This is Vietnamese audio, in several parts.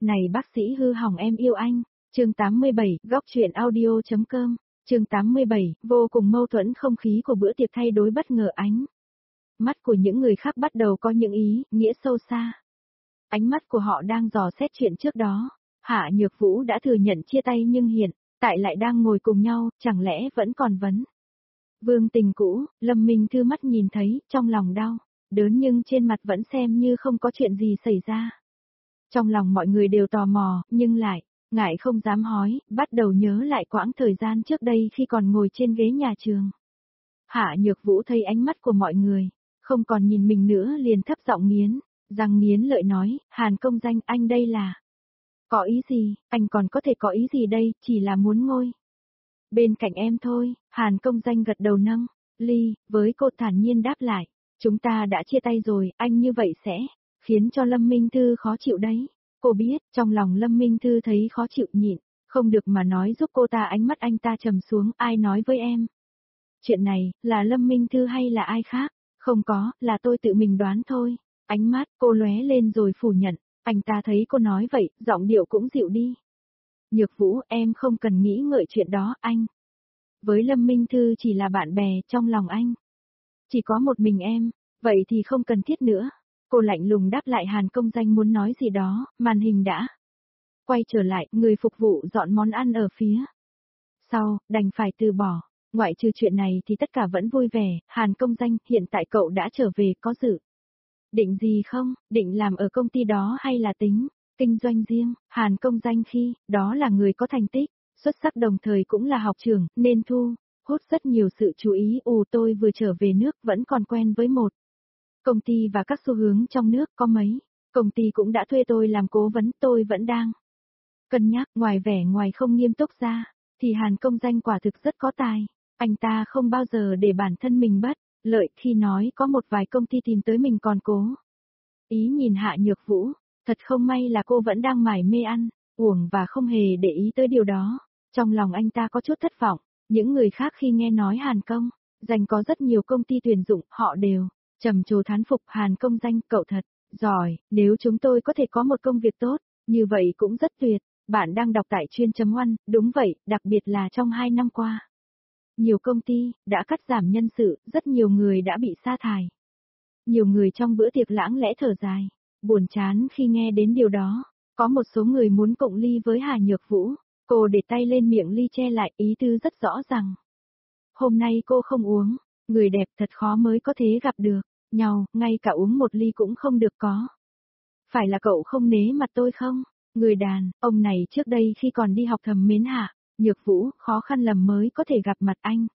Này bác sĩ hư hỏng em yêu anh. Chương 87, góc truyện audio.com. Chương 87, vô cùng mâu thuẫn không khí của bữa tiệc thay đổi bất ngờ ánh. Mắt của những người khác bắt đầu có những ý, nghĩa sâu xa. Ánh mắt của họ đang dò xét chuyện trước đó. Hạ Nhược Vũ đã thừa nhận chia tay nhưng hiện tại lại đang ngồi cùng nhau, chẳng lẽ vẫn còn vấn. Vương tình cũ, Lâm Minh Thư mắt nhìn thấy, trong lòng đau, đớn nhưng trên mặt vẫn xem như không có chuyện gì xảy ra. Trong lòng mọi người đều tò mò, nhưng lại, ngại không dám hỏi, bắt đầu nhớ lại quãng thời gian trước đây khi còn ngồi trên ghế nhà trường. Hạ Nhược Vũ thấy ánh mắt của mọi người, không còn nhìn mình nữa liền thấp giọng nghiến lợi nói, Hàn Công Danh anh đây là... Có ý gì, anh còn có thể có ý gì đây, chỉ là muốn ngồi bên cạnh em thôi. Hàn Công Danh gật đầu nâng ly, với cô thản nhiên đáp lại, chúng ta đã chia tay rồi, anh như vậy sẽ khiến cho Lâm Minh Thư khó chịu đấy. Cô biết, trong lòng Lâm Minh Thư thấy khó chịu nhịn, không được mà nói giúp cô ta. Ánh mắt anh ta trầm xuống, ai nói với em? Chuyện này, là Lâm Minh Thư hay là ai khác? Không có, là tôi tự mình đoán thôi. Ánh mắt cô lóe lên rồi phủ nhận, anh ta thấy cô nói vậy, giọng điệu cũng dịu đi. Nhược Vũ, em không cần nghĩ ngợi chuyện đó, anh. Với Lâm Minh Thư chỉ là bạn bè, trong lòng anh. Chỉ có một mình em, vậy thì không cần thiết nữa. Cô lạnh lùng đáp lại. Hàn Công Danh muốn nói gì đó, màn hình đã quay trở lại, người phục vụ dọn món ăn ở phía sau, đành phải từ bỏ. Ngoại trừ chuyện này thì tất cả vẫn vui vẻ. Hàn Công Danh, hiện tại cậu đã trở về, có dự định gì không? Định làm ở công ty đó hay là tính kinh doanh riêng? Hàn Công Danh khi đó là người có thành tích xuất sắc, đồng thời cũng là học trưởng, nên thu hút rất nhiều sự chú ý. Tôi vừa trở về nước, vẫn còn quen với một công ty và các xu hướng trong nước, có mấy công ty cũng đã thuê tôi làm cố vấn. Tôi vẫn đang cân nhắc. Ngoài vẻ ngoài không nghiêm túc ra, thì Hàn Công Danh quả thực rất có tài. Anh ta không bao giờ để bản thân mình bất lợi, khi nói có một vài công ty tìm tới mình còn cố ý nhìn Hạ Nhược Vũ. Thật không may là cô vẫn đang mải mê ăn uống và không hề để ý tới điều đó. Trong lòng anh ta có chút thất vọng. Những người khác khi nghe nói Hàn Công Danh có rất nhiều công ty tuyển dụng, họ đều trầm trồ thán phục. Hàn Công Danh, cậu thật giỏi, nếu chúng tôi có thể có một công việc tốt như vậy cũng rất tuyệt. Bạn đang đọc tại Chuyên.Oanh. Đúng vậy, đặc biệt là trong 2 năm qua, nhiều công ty đã cắt giảm nhân sự, rất nhiều người đã bị sa thải. Nhiều người trong bữa tiệc lãng lẽ thở dài, buồn chán khi nghe đến điều đó. Có một số người muốn cộng ly với Hà Nhược Vũ. Cô để tay lên miệng ly che lại, ý tứ rất rõ rằng hôm nay cô không uống. Người đẹp thật khó mới có thể gặp được nhau, ngay cả uống một ly cũng không được. Có phải là cậu không nể mặt tôi không? Người đàn ông này trước đây khi còn đi học thầm mến Hạ Nhược Vũ, khó khăn lắm mới có thể gặp mặt anh.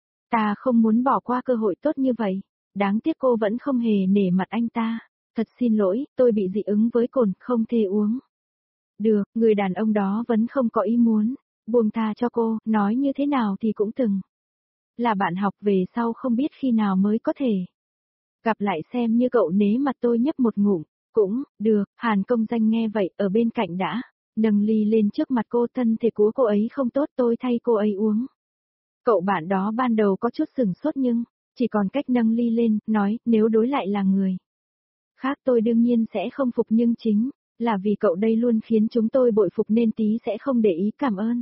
Ta không muốn bỏ qua cơ hội tốt như vậy. Đáng tiếc cô vẫn không hề nể mặt anh ta. Thật xin lỗi, tôi bị dị ứng với cồn, không thể uống được. Người đàn ông đó vẫn không có ý muốn buông tha cho cô. Nói như thế nào thì cũng từng là bạn học, về sau không biết khi nào mới có thể gặp lại. Xem như cậu nể mặt tôi nhấp một ngụm cũng được. Hàn Công Danh nghe vậy, ở bên cạnh đã nâng ly lên trước mặt cô. Thân thể của cô ấy không tốt, tôi thay cô ấy uống. Cậu bạn đó ban đầu có chút sửng sốt nhưng chỉ còn cách nâng ly lên, nói, nếu đối lại là người khác tôi đương nhiên sẽ không phục, nhưng chính là vì cậu đây luôn khiến chúng tôi bội phục nên tí sẽ không để ý. Cảm ơn.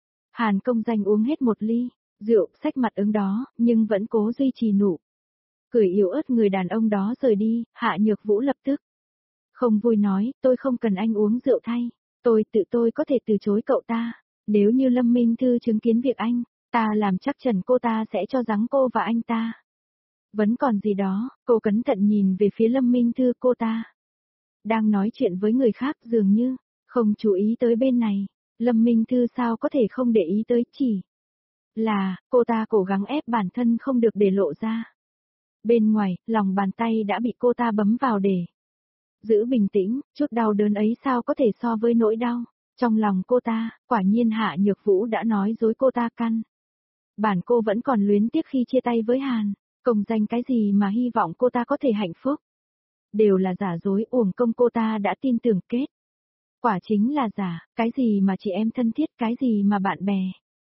Hàn Công Danh uống hết một ly rượu, xách mặt ứng đó, nhưng vẫn cố duy trì nụ cười yếu ớt. Người đàn ông đó rời đi. Hạ Nhược Vũ lập tức không vui nói, tôi không cần anh uống rượu thay. Tôi có thể từ chối cậu ta. Nếu như Lâm Minh Thư chứng kiến việc anh ta làm, chắc chắn cô ta sẽ cho rằng cô và anh ta vẫn còn gì đó. Cô cẩn thận nhìn về phía Lâm Minh Thư, cô ta đang nói chuyện với người khác, dường như không chú ý tới bên này. Lâm Minh Thư sao có thể không để ý tới, chỉ là cô ta cố gắng ép bản thân không được để lộ ra. Bên ngoài, lòng bàn tay đã bị cô ta bấm vào để giữ bình tĩnh. Chút đau đớn ấy sao có thể so với nỗi đau trong lòng cô ta. Quả nhiên Hạ Nhược Vũ đã nói dối cô ta. Căn bản cô vẫn còn luyến tiếc khi chia tay với Hàn Công Danh. Cái gì mà hy vọng cô ta có thể hạnh phúc đều là giả dối, uổng công cô ta đã tin tưởng, kết quả chính là giả. Cái gì mà chị em thân thiết, cái gì mà bạn bè.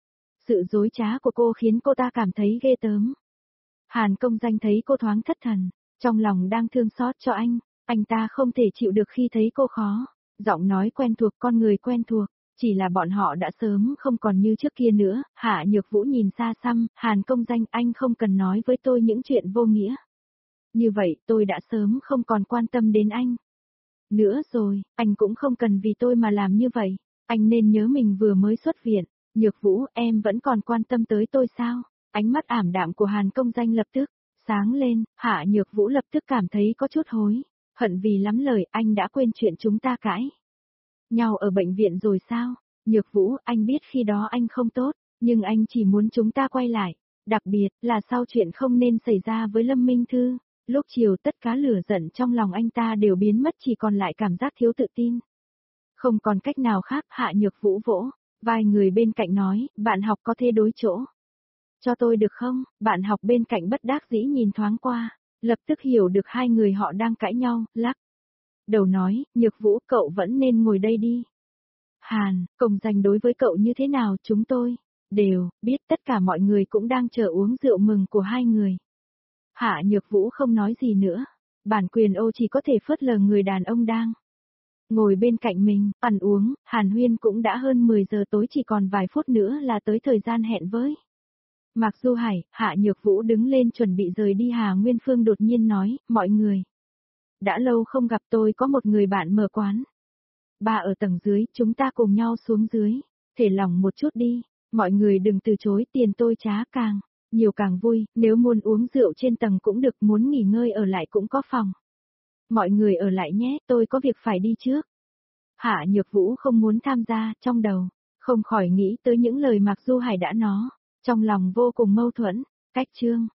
Sự dối trá của cô khiến cô ta cảm thấy ghê tởm. Hàn Công Danh thấy cô thoáng thất thần, trong lòng đang thương xót cho anh ta không thể chịu được khi thấy cô khó Giọng nói quen thuộc, con người quen thuộc, chỉ là bọn họ đã sớm không còn như trước kia nữa. Hạ Nhược Vũ nhìn xa xăm, Hàn Công Danh, anh không cần nói với tôi những chuyện vô nghĩa. Như vậy tôi đã sớm không còn quan tâm đến anh. Nữa rồi, anh cũng không cần vì tôi mà làm như vậy. Anh nên nhớ mình vừa mới xuất viện. Nhược Vũ, em vẫn còn quan tâm tới tôi sao? Ánh mắt ảm đạm của Hàn Công Danh lập tức sáng lên. Hạ Nhược Vũ lập tức cảm thấy có chút hối hận vì lắm lời. Anh đã quên chuyện chúng ta cãi nhau ở bệnh viện rồi sao? Nhược Vũ, anh biết khi đó anh không tốt, nhưng anh chỉ muốn chúng ta quay lại. Đặc biệt là sau chuyện không nên xảy ra với Lâm Minh Thư. Lúc chiều tất cả lửa giận trong lòng anh ta đều biến mất, chỉ còn lại cảm giác thiếu tự tin. Không còn cách nào khác, Hạ Nhược Vũ vỗ vai người bên cạnh nói, bạn học có thể đối chỗ cho tôi được không? Bạn học bên cạnh bất đắc dĩ nhìn thoáng qua, lập tức hiểu được hai người họ đang cãi nhau, lắc đầu nói, Nhược Vũ, cậu vẫn nên ngồi đây đi. Hàn Công Danh đối với cậu như thế nào, chúng tôi đều biết, tất cả mọi người cũng đang chờ uống rượu mừng của hai người. Hạ Nhược Vũ không nói gì nữa, bản quyền ô chỉ có thể phớt lờ người đàn ông đang ngồi bên cạnh mình, ăn uống. Hàn huyên cũng đã hơn 10 giờ tối, chỉ còn vài phút nữa là tới thời gian hẹn với Mạc Du Hải. Hạ Nhược Vũ đứng lên chuẩn bị rời đi, Hà Nguyên Phương đột nhiên nói, mọi người đã lâu không gặp, tôi có một người bạn mở quán bà ở tầng dưới, chúng ta cùng nhau xuống dưới, thể lòng một chút đi, mọi người đừng từ chối, tiền tôi trả càng nhiều càng vui, nếu muốn uống rượu trên tầng cũng được, muốn nghỉ ngơi ở lại cũng có phòng. Mọi người ở lại nhé, tôi có việc phải đi trước. Hạ Nhược Vũ không muốn tham gia, trong đầu không khỏi nghĩ tới những lời Mạc Du Hải đã nói, trong lòng vô cùng mâu thuẫn. Cách chương